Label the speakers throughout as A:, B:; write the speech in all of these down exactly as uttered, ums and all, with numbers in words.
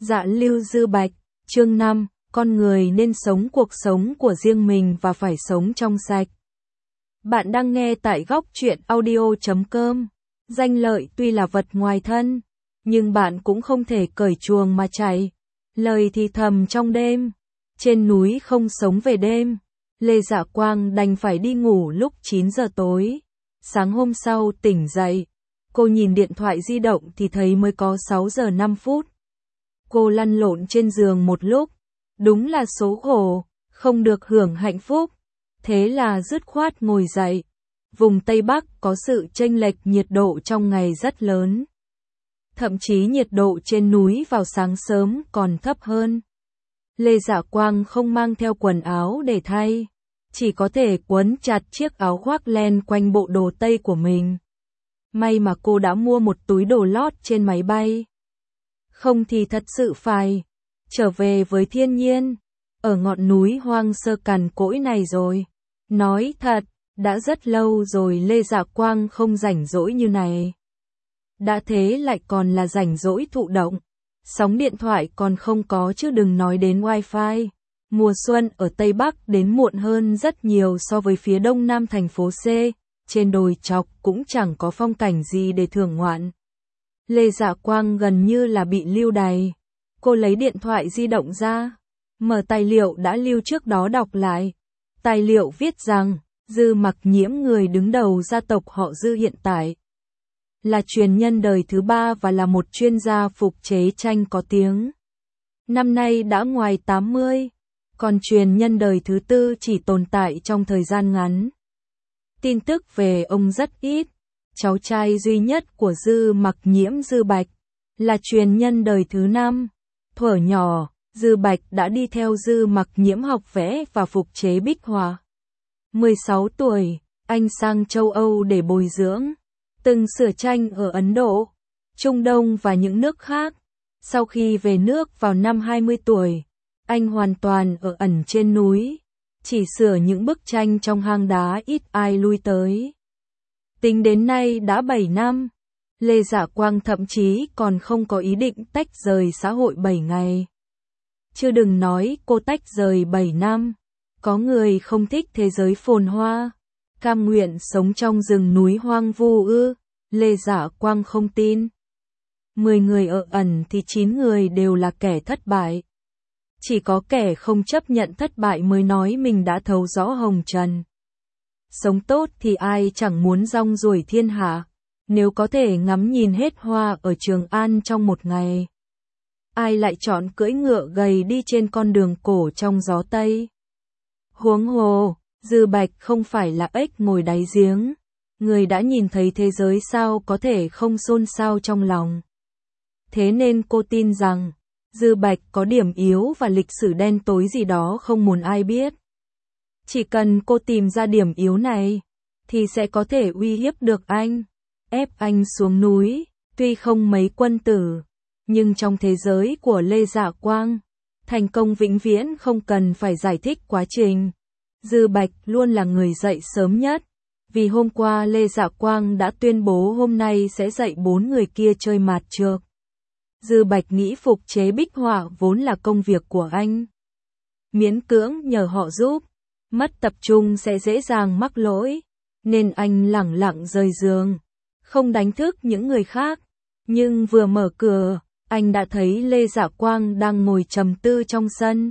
A: Dạ Lưu Dư Bạch, chương năm, con người nên sống cuộc sống của riêng mình và phải sống trong sạch. Bạn đang nghe tại góc truyện audio chấm com. Danh lợi tuy là vật ngoài thân, nhưng bạn cũng không thể cởi chuồng mà chạy. Lời thì thầm trong đêm, trên núi không sống về đêm. Lê Dạ Quang đành phải đi ngủ lúc chín giờ tối. Sáng hôm sau tỉnh dậy, cô nhìn điện thoại di động thì thấy mới có sáu giờ năm phút. Cô lăn lộn trên giường một lúc, đúng là số khổ, không được hưởng hạnh phúc. Thế là dứt khoát ngồi dậy. Vùng Tây Bắc có sự chênh lệch nhiệt độ trong ngày rất lớn. Thậm chí nhiệt độ trên núi vào sáng sớm còn thấp hơn. Lê Dạ Quang không mang theo quần áo để thay, chỉ có thể quấn chặt chiếc áo khoác len quanh bộ đồ tây của mình. May mà cô đã mua một túi đồ lót trên máy bay. Không thì thật sự phải trở về với thiên nhiên, ở ngọn núi hoang sơ cằn cỗi này rồi. Nói thật, đã rất lâu rồi Lê Dạ Quang không rảnh rỗi như này. Đã thế lại còn là rảnh rỗi thụ động. Sóng điện thoại còn không có chứ đừng nói đến wifi. Mùa xuân ở Tây Bắc đến muộn hơn rất nhiều so với phía đông nam thành phố C. Trên đồi chọc cũng chẳng có phong cảnh gì để thưởng ngoạn. Lê Dạ Quang gần như là bị lưu đày. Cô lấy điện thoại di động ra, mở tài liệu đã lưu trước đó đọc lại. Tài liệu viết rằng, Dư Mặc Nhiễm, người đứng đầu gia tộc họ Dư hiện tại, là truyền nhân đời thứ ba và là một chuyên gia phục chế tranh có tiếng. Năm nay đã ngoài tám mươi, còn truyền nhân đời thứ tư chỉ tồn tại trong thời gian ngắn. Tin tức về ông rất ít. Cháu trai duy nhất của Dư Mặc Nhiễm, Dư Bạch, là truyền nhân đời thứ năm. Thuở nhỏ, Dư Bạch đã đi theo Dư Mặc Nhiễm học vẽ và phục chế bích họa. mười sáu tuổi, anh sang châu Âu để bồi dưỡng, từng sửa tranh ở Ấn Độ, Trung Đông và những nước khác. Sau khi về nước vào năm hai mươi tuổi, anh hoàn toàn ở ẩn trên núi, chỉ sửa những bức tranh trong hang đá ít ai lui tới. Tính đến nay đã bảy năm, Lê Dạ Quang thậm chí còn không có ý định tách rời xã hội bảy ngày. Chứ đừng nói cô tách rời bảy năm, có người không thích thế giới phồn hoa, cam nguyện sống trong rừng núi hoang vu ư, Lê Dạ Quang không tin. Mười người ở ẩn thì chín người đều là kẻ thất bại. Chỉ có kẻ không chấp nhận thất bại mới nói mình đã thấu rõ hồng trần. Sống tốt thì ai chẳng muốn rong ruổi thiên hạ, nếu có thể ngắm nhìn hết hoa ở Trường An trong một ngày. Ai lại chọn cưỡi ngựa gầy đi trên con đường cổ trong gió Tây. Huống hồ, Dư Bạch không phải là ếch ngồi đáy giếng. Người đã nhìn thấy thế giới sao có thể không xôn xao trong lòng. Thế nên cô tin rằng, Dư Bạch có điểm yếu và lịch sử đen tối gì đó không muốn ai biết. Chỉ cần cô tìm ra điểm yếu này, thì sẽ có thể uy hiếp được anh, ép anh xuống núi. Tuy không mấy quân tử, nhưng trong thế giới của Lê Dạ Quang, thành công vĩnh viễn không cần phải giải thích quá trình. Dư Bạch luôn là người dậy sớm nhất, vì hôm qua Lê Dạ Quang đã tuyên bố hôm nay sẽ dạy bốn người kia chơi mạt trược. Dư Bạch nghĩ phục chế bích họa vốn là công việc của anh. Miễn cưỡng nhờ họ giúp, mất tập trung sẽ dễ dàng mắc lỗi, nên anh lẳng lặng rời giường, không đánh thức những người khác. Nhưng vừa mở cửa, anh đã thấy Lê Dạ Quang đang ngồi trầm tư trong sân.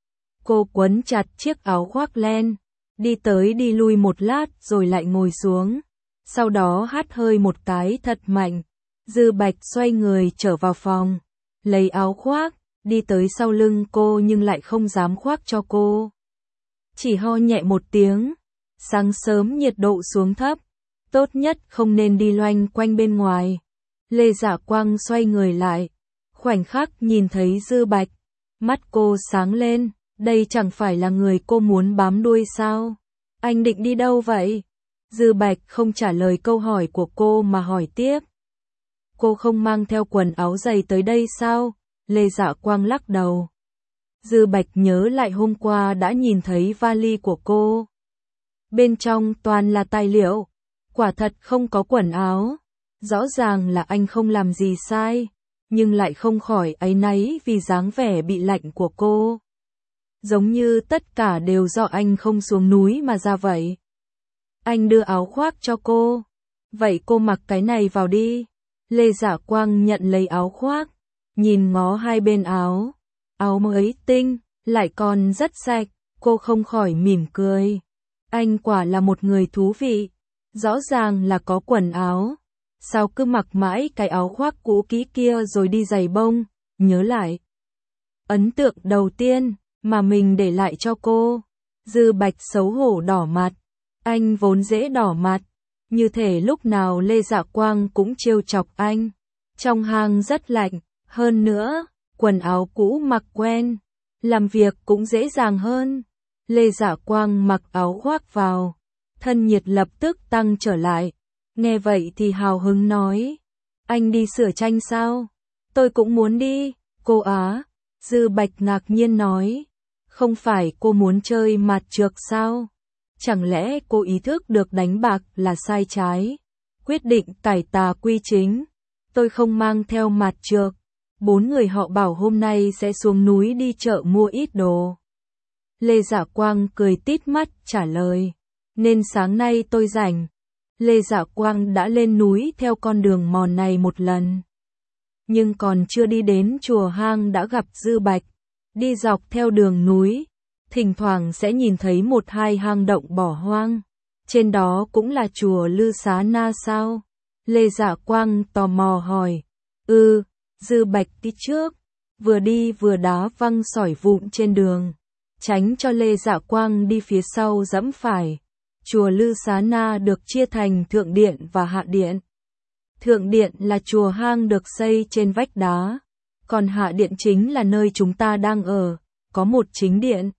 A: Cô quấn chặt chiếc áo khoác len, đi tới đi lui một lát rồi lại ngồi xuống, sau đó hắt hơi một cái thật mạnh. Dư Bạch xoay người trở vào phòng, lấy áo khoác, đi tới sau lưng cô nhưng lại không dám khoác cho cô. Chỉ ho nhẹ một tiếng. Sáng sớm nhiệt độ xuống thấp, tốt nhất không nên đi loanh quanh bên ngoài. Lê Dạ Quang xoay người lại, khoảnh khắc nhìn thấy Dư Bạch, mắt cô sáng lên, đây chẳng phải là người cô muốn bám đuôi sao? Anh định đi đâu vậy? Dư Bạch không trả lời câu hỏi của cô mà hỏi tiếp. Cô không mang theo quần áo dày tới đây sao? Lê Dạ Quang lắc đầu. Dư Bạch nhớ lại hôm qua đã nhìn thấy vali của cô. Bên trong toàn là tài liệu, quả thật không có quần áo. Rõ ràng là anh không làm gì sai, nhưng lại không khỏi áy náy vì dáng vẻ bị lạnh của cô. Giống như tất cả đều do anh không xuống núi mà ra vậy. Anh đưa áo khoác cho cô. Vậy cô mặc cái này vào đi. Lê Dạ Quang nhận lấy áo khoác, nhìn ngó hai bên áo. Áo mới tinh, lại còn rất sạch, cô không khỏi mỉm cười. Anh quả là một người thú vị. Rõ ràng là có quần áo. Sao cứ mặc mãi cái áo khoác cũ kỹ kia rồi đi giày bông, nhớ lại. Ấn tượng đầu tiên mà mình để lại cho cô. Dư Bạch xấu hổ đỏ mặt. Anh vốn dễ đỏ mặt. Như thể lúc nào Lê Dạ Quang cũng trêu chọc anh. Trong hang rất lạnh, hơn nữa, quần áo cũ mặc quen. Làm việc cũng dễ dàng hơn. Lê Dạ Quang mặc áo khoác vào. Thân nhiệt lập tức tăng trở lại. Nghe vậy thì hào hứng nói. Anh đi sửa tranh sao? Tôi cũng muốn đi, cô á. Dư Bạch ngạc nhiên nói. Không phải cô muốn chơi mặt trược sao? Chẳng lẽ cô ý thức được đánh bạc là sai trái? Quyết định cải tà quy chính. Tôi không mang theo mặt trược. Bốn người họ bảo hôm nay sẽ xuống núi đi chợ mua ít đồ. Lê Dạ Quang cười tít mắt trả lời. Nên sáng nay tôi rảnh. Lê Dạ Quang đã lên núi theo con đường mòn này một lần. Nhưng còn chưa đi đến chùa hang đã gặp Dư Bạch. Đi dọc theo đường núi, thỉnh thoảng sẽ nhìn thấy một hai hang động bỏ hoang. Trên đó cũng là chùa Lư Xá Na sao? Lê Dạ Quang tò mò hỏi. Ừ, Dư Bạch đi trước. Vừa đi vừa đá văng sỏi vụn trên đường. Tránh cho Lê Dạ Quang đi phía sau giẫm phải. Chùa Lư Xá Na được chia thành thượng điện và hạ điện. Thượng điện là chùa hang được xây trên vách đá. Còn hạ điện chính là nơi chúng ta đang ở, có một chính điện.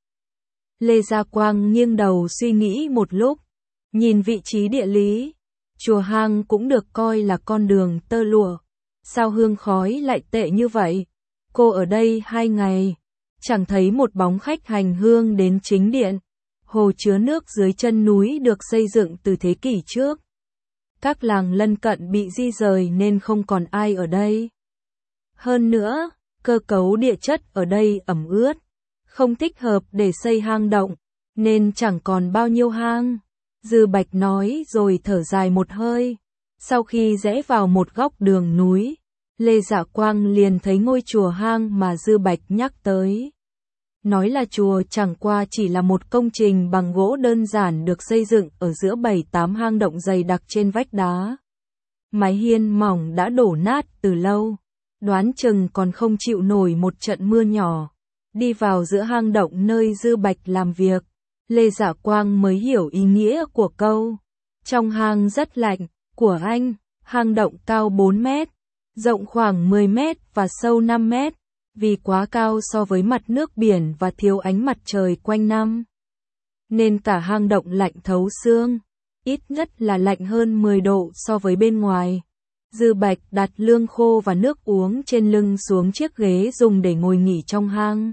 A: Lê Gia Quang nghiêng đầu suy nghĩ một lúc, nhìn vị trí địa lý, chùa hang cũng được coi là con đường tơ lụa. Sao hương khói lại tệ như vậy? Cô ở đây hai ngày, chẳng thấy một bóng khách hành hương đến chính điện. Hồ chứa nước dưới chân núi được xây dựng từ thế kỷ trước. Các làng lân cận bị di rời nên không còn ai ở đây. Hơn nữa, cơ cấu địa chất ở đây ẩm ướt, không thích hợp để xây hang động, nên chẳng còn bao nhiêu hang. Dư Bạch nói rồi thở dài một hơi. Sau khi rẽ vào một góc đường núi, Lê Dạ Quang liền thấy ngôi chùa hang mà Dư Bạch nhắc tới. Nói là chùa chẳng qua chỉ là một công trình bằng gỗ đơn giản được xây dựng ở giữa bảy tám hang động dày đặc trên vách đá. Mái hiên mỏng đã đổ nát từ lâu, đoán chừng còn không chịu nổi một trận mưa nhỏ. Đi vào giữa hang động nơi Dư Bạch làm việc, Lê Dạ Quang mới hiểu ý nghĩa của câu. Trong hang rất lạnh, của anh, hang động cao bốn mét, rộng khoảng mười mét và sâu năm mét. Vì quá cao so với mặt nước biển và thiếu ánh mặt trời quanh năm, nên cả hang động lạnh thấu xương, ít nhất là lạnh hơn mười độ so với bên ngoài. Dư Bạch đặt lương khô và nước uống trên lưng xuống chiếc ghế dùng để ngồi nghỉ trong hang.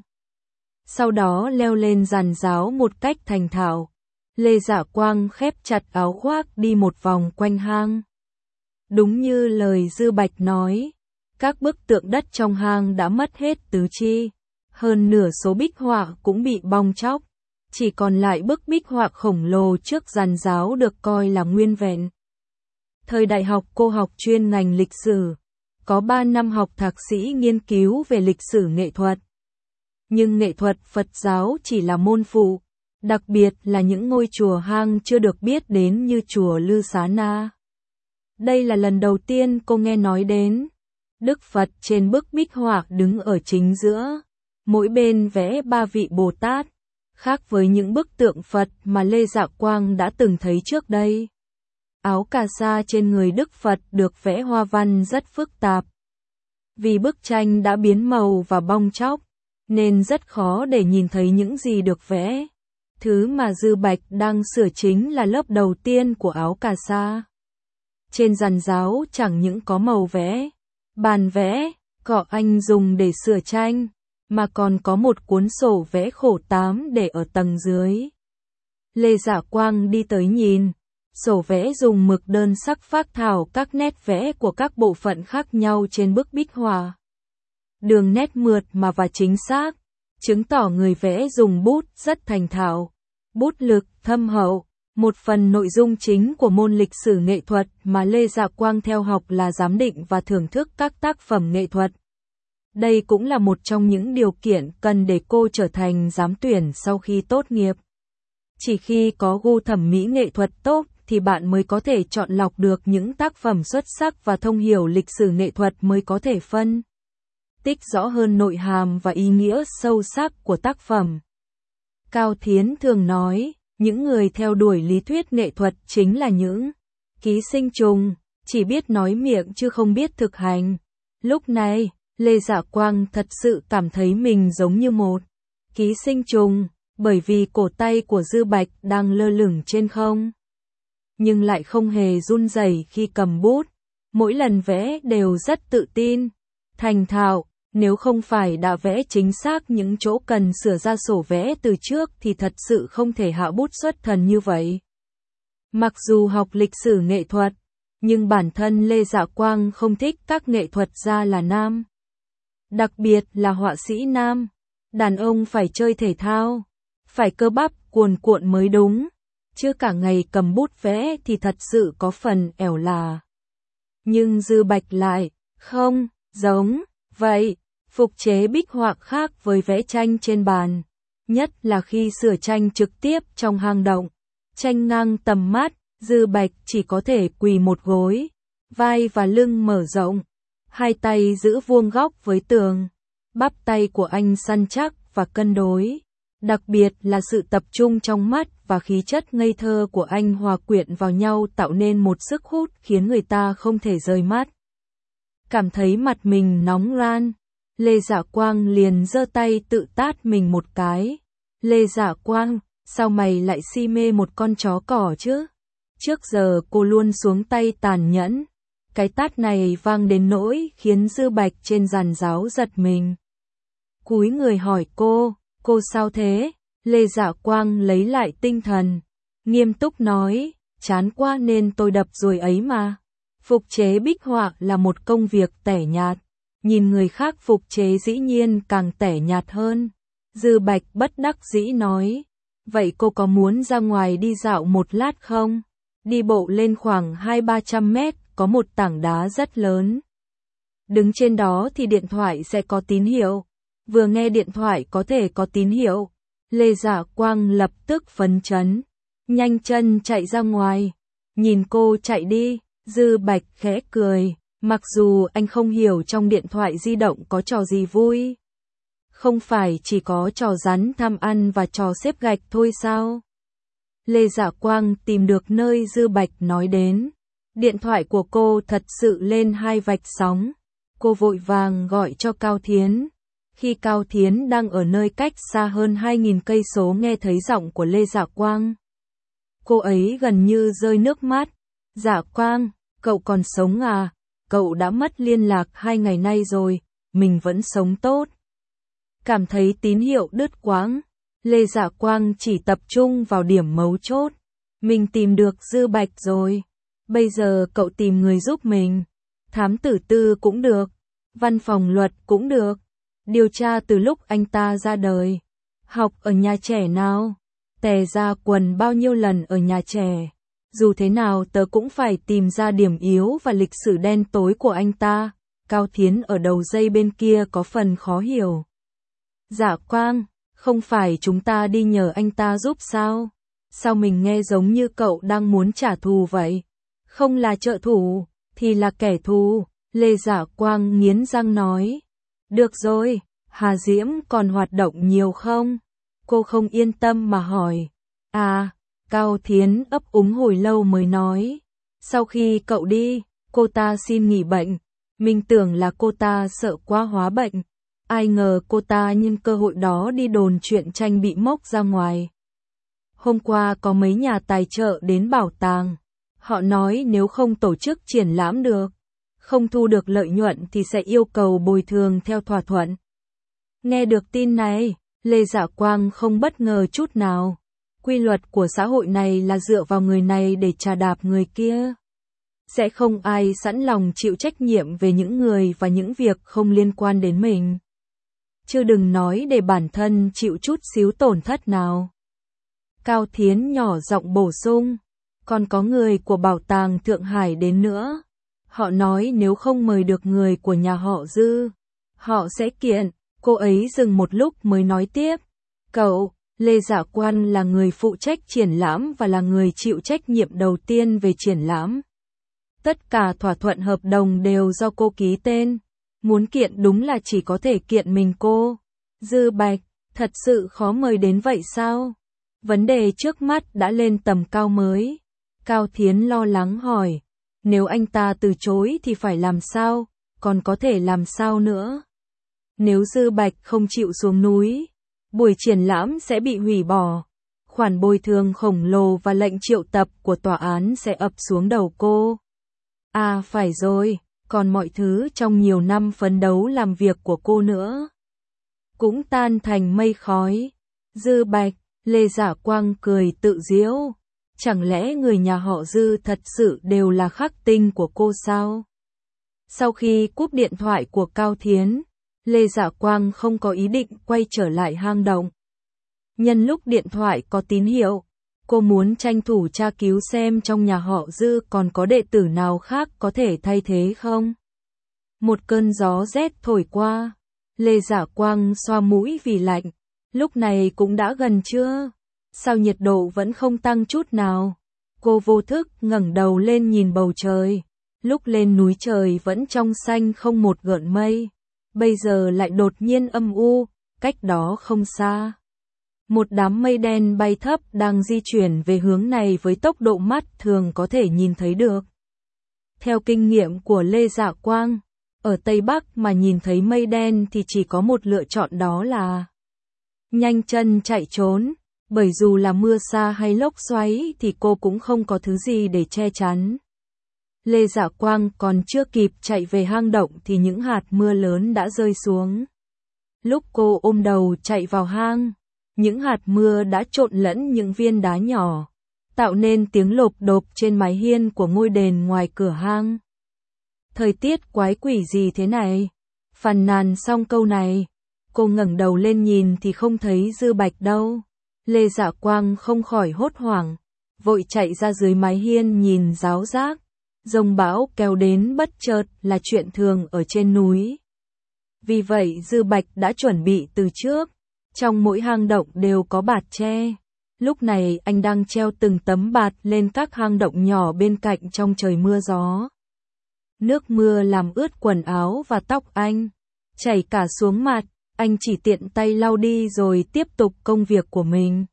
A: Sau đó leo lên giàn giáo một cách thành thạo. Lê Dạ Quang khép chặt áo khoác đi một vòng quanh hang. Đúng như lời Dư Bạch nói, các bức tượng đất trong hang đã mất hết tứ chi, hơn nửa số bích họa cũng bị bong tróc, chỉ còn lại bức bích họa khổng lồ trước giàn giáo được coi là nguyên vẹn. Thời đại học cô học chuyên ngành lịch sử, có ba năm học thạc sĩ nghiên cứu về lịch sử nghệ thuật. Nhưng nghệ thuật Phật giáo chỉ là môn phụ, đặc biệt là những ngôi chùa hang chưa được biết đến như chùa Lư Xá Na. Đây là lần đầu tiên cô nghe nói đến. Đức Phật trên bức bích họa đứng ở chính giữa, mỗi bên vẽ ba vị Bồ Tát, khác với những bức tượng Phật mà Lê Dạ Quang đã từng thấy trước đây. Áo cà sa trên người Đức Phật được vẽ hoa văn rất phức tạp. Vì bức tranh đã biến màu và bong tróc, nên rất khó để nhìn thấy những gì được vẽ. Thứ mà Dư Bạch đang sửa chính là lớp đầu tiên của áo cà sa. Trên giàn giáo chẳng những có màu vẽ, bàn vẽ, cọ anh dùng để sửa tranh, mà còn có một cuốn sổ vẽ khổ tám để ở tầng dưới. Lê Dạ Quang đi tới nhìn, sổ vẽ dùng mực đơn sắc phác thảo các nét vẽ của các bộ phận khác nhau trên bức bích họa. đường nét mượt mà và chính xác, chứng tỏ người vẽ dùng bút rất thành thạo, bút lực thâm hậu. Một phần nội dung chính của môn lịch sử nghệ thuật mà Lê Dạ Quang theo học là giám định và thưởng thức các tác phẩm nghệ thuật. Đây cũng là một trong những điều kiện cần để cô trở thành giám tuyển sau khi tốt nghiệp. Chỉ khi có gu thẩm mỹ nghệ thuật tốt thì bạn mới có thể chọn lọc được những tác phẩm xuất sắc và thông hiểu lịch sử nghệ thuật mới có thể phân tích rõ hơn nội hàm và ý nghĩa sâu sắc của tác phẩm. Cao Thiến thường nói, những người theo đuổi lý thuyết nghệ thuật chính là những ký sinh trùng, chỉ biết nói miệng chứ không biết thực hành. Lúc này, Lê Dạ Quang thật sự cảm thấy mình giống như một ký sinh trùng, bởi vì cổ tay của Dư Bạch đang lơ lửng trên không, nhưng lại không hề run rẩy khi cầm bút. Mỗi lần vẽ đều rất tự tin, thành thạo. Nếu không phải đã vẽ chính xác những chỗ cần sửa ra sổ vẽ từ trước thì thật sự không thể hạ bút xuất thần như vậy. Mặc dù học lịch sử nghệ thuật, nhưng bản thân Lê Dạ Quang không thích các nghệ thuật gia là nam. Đặc biệt là họa sĩ nam. Đàn ông phải chơi thể thao, phải cơ bắp cuồn cuộn mới đúng, chứ cả ngày cầm bút vẽ thì thật sự có phần ẻo là. Nhưng Dư Bạch lại, không, giống vậy. Phục chế bích họa khác với vẽ tranh trên bàn, nhất là khi sửa tranh trực tiếp trong hang động. Tranh ngang tầm mắt, Dư Bạch chỉ có thể quỳ một gối, vai và lưng mở rộng, hai tay giữ vuông góc với tường. Bắp tay của anh săn chắc và cân đối, đặc biệt là sự tập trung trong mắt và khí chất ngây thơ của anh hòa quyện vào nhau tạo nên một sức hút khiến người ta không thể rời mắt. Cảm thấy mặt mình nóng ran, Lê Dạ Quang liền giơ tay tự tát mình một cái. Lê Dạ Quang, sao mày lại si mê một con chó cỏ chứ? Trước giờ cô luôn xuống tay tàn nhẫn. Cái tát này vang đến nỗi khiến Dư Bạch trên giàn giáo giật mình. Cúi người hỏi cô, cô sao thế? Lê Dạ Quang lấy lại tinh thần, nghiêm túc nói, chán quá nên tôi đập rồi ấy mà. Phục chế bích họa là một công việc tẻ nhạt. Nhìn người khác phục chế dĩ nhiên càng tẻ nhạt hơn. Dư Bạch bất đắc dĩ nói, vậy cô có muốn ra ngoài đi dạo một lát không? Đi bộ lên khoảng hai ba trăm mét, có một tảng đá rất lớn. Đứng trên đó thì điện thoại sẽ có tín hiệu. Vừa nghe điện thoại có thể có tín hiệu, Lê Dạ Quang lập tức phấn chấn, nhanh chân chạy ra ngoài. Nhìn cô chạy đi, Dư Bạch khẽ cười. Mặc dù anh không hiểu trong điện thoại di động có trò gì vui. Không phải chỉ có trò rắn tham ăn và trò xếp gạch thôi sao? Lê Dạ Quang tìm được nơi Dư Bạch nói đến. Điện thoại của cô thật sự lên hai vạch sóng. Cô vội vàng gọi cho Cao Thiến. Khi Cao Thiến đang ở nơi cách xa hơn hai nghìn cây số nghe thấy giọng của Lê Dạ Quang, cô ấy gần như rơi nước mắt. Dạ Quang, cậu còn sống à? Cậu đã mất liên lạc hai ngày nay rồi, mình vẫn sống tốt. Cảm thấy tín hiệu đứt quãng, Lê Dạ Quang chỉ tập trung vào điểm mấu chốt. Mình tìm được Dư Bạch rồi. Bây giờ cậu tìm người giúp mình. Thám tử tư cũng được. Văn phòng luật cũng được. Điều tra từ lúc anh ta ra đời. Học ở nhà trẻ nào? Tè ra quần bao nhiêu lần ở nhà trẻ. Dù thế nào tớ cũng phải tìm ra điểm yếu và lịch sử đen tối của anh ta. Cao Thiến ở đầu dây bên kia có phần khó hiểu. Dạ Quang, không phải chúng ta đi nhờ anh ta giúp sao? Sao mình nghe giống như cậu đang muốn trả thù vậy? Không là trợ thủ, thì là kẻ thù. Lê Dạ Quang nghiến răng nói. Được rồi, Hà Diễm còn hoạt động nhiều không? Cô không yên tâm mà hỏi. À, Cao Thiến ấp úng hồi lâu mới nói. Sau khi cậu đi, cô ta xin nghỉ bệnh. Mình tưởng là cô ta sợ quá hóa bệnh. Ai ngờ cô ta nhân cơ hội đó đi đồn chuyện tranh bị mốc ra ngoài. Hôm qua có mấy nhà tài trợ đến bảo tàng. Họ nói nếu không tổ chức triển lãm được, không thu được lợi nhuận thì sẽ yêu cầu bồi thường theo thỏa thuận. Nghe được tin này, Lê Dạ Quang không bất ngờ chút nào. Quy luật của xã hội này là dựa vào người này để trà đạp người kia. Sẽ không ai sẵn lòng chịu trách nhiệm về những người và những việc không liên quan đến mình. Chứ đừng nói để bản thân chịu chút xíu tổn thất nào. Cao Thiến nhỏ giọng bổ sung. Còn có người của bảo tàng Thượng Hải đến nữa. Họ nói nếu không mời được người của nhà họ Dư, họ sẽ kiện. Cô ấy dừng một lúc mới nói tiếp. Cậu, Lê Dạ Quan là người phụ trách triển lãm và là người chịu trách nhiệm đầu tiên về triển lãm. Tất cả thỏa thuận hợp đồng đều do cô ký tên. Muốn kiện đúng là chỉ có thể kiện mình cô. Dư Bạch, thật sự khó mời đến vậy sao? Vấn đề trước mắt đã lên tầm cao mới. Cao Thiến lo lắng hỏi. Nếu anh ta từ chối thì phải làm sao? Còn có thể làm sao nữa? Nếu Dư Bạch không chịu xuống núi, buổi triển lãm sẽ bị hủy bỏ. Khoản bồi thường khổng lồ và lệnh triệu tập của tòa án sẽ ập xuống đầu cô. À phải rồi, còn mọi thứ trong nhiều năm phấn đấu làm việc của cô nữa. Cũng tan thành mây khói. Dư Bạch, Lê Giả Quang cười tự giễu. Chẳng lẽ người nhà họ Dư thật sự đều là khắc tinh của cô sao? Sau khi cúp điện thoại của Cao Thiến, Lê Giả Quang không có ý định quay trở lại hang động. Nhân lúc điện thoại có tín hiệu, cô muốn tranh thủ tra cứu xem trong nhà họ Dư còn có đệ tử nào khác có thể thay thế không. Một cơn gió rét thổi qua, Lê Giả Quang xoa mũi vì lạnh. Lúc này cũng đã gần trưa, sao nhiệt độ vẫn không tăng chút nào. Cô vô thức ngẩng đầu lên nhìn bầu trời. Lúc lên núi trời vẫn trong xanh không một gợn mây. Bây giờ lại đột nhiên âm u, cách đó không xa. Một đám mây đen bay thấp đang di chuyển về hướng này với tốc độ mắt thường có thể nhìn thấy được. Theo kinh nghiệm của Lê Dạ Quang, ở Tây Bắc mà nhìn thấy mây đen thì chỉ có một lựa chọn, đó là nhanh chân chạy trốn, bởi dù là mưa sa hay lốc xoáy thì cô cũng không có thứ gì để che chắn. Lê Dạ Quang còn chưa kịp chạy về hang động thì những hạt mưa lớn đã rơi xuống. Lúc cô ôm đầu chạy vào hang, những hạt mưa đã trộn lẫn những viên đá nhỏ, tạo nên tiếng lộp độp trên mái hiên của ngôi đền ngoài cửa hang. Thời tiết quái quỷ gì thế này? Phàn nàn xong câu này, cô ngẩng đầu lên nhìn thì không thấy Dư Bạch đâu. Lê Dạ Quang không khỏi hốt hoảng, vội chạy ra dưới mái hiên nhìn ráo rác. Dông bão kéo đến bất chợt là chuyện thường ở trên núi. Vì vậy Dư Bạch đã chuẩn bị từ trước. Trong mỗi hang động đều có bạt tre. Lúc này anh đang treo từng tấm bạt lên các hang động nhỏ bên cạnh trong trời mưa gió. Nước mưa làm ướt quần áo và tóc anh, chảy cả xuống mặt. Anh chỉ tiện tay lau đi rồi tiếp tục công việc của mình.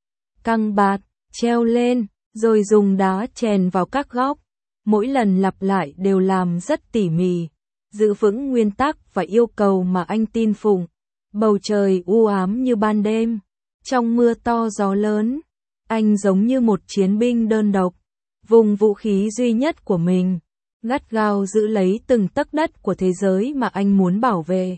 A: Căng bạt, treo lên, rồi dùng đá chèn vào các góc. Mỗi lần lặp lại đều làm rất tỉ mỉ, giữ vững nguyên tắc và yêu cầu mà anh tin phụng. Bầu trời u ám như ban đêm, trong mưa to gió lớn, anh giống như một chiến binh đơn độc, vùng vũ khí duy nhất của mình, gắt gao giữ lấy từng tấc đất của thế giới mà anh muốn bảo vệ.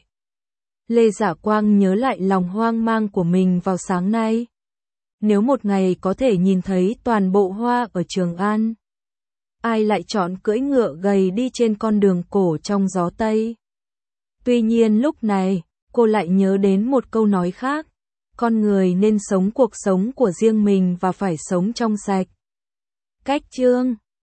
A: Lê Giả Quang nhớ lại lòng hoang mang của mình vào sáng nay. Nếu một ngày có thể nhìn thấy toàn bộ hoa ở Trường An, ai lại chọn cưỡi ngựa gầy đi trên con đường cổ trong gió Tây? Tuy nhiên lúc này, cô lại nhớ đến một câu nói khác. Con người nên sống cuộc sống của riêng mình và phải sống trong sạch. Cách chương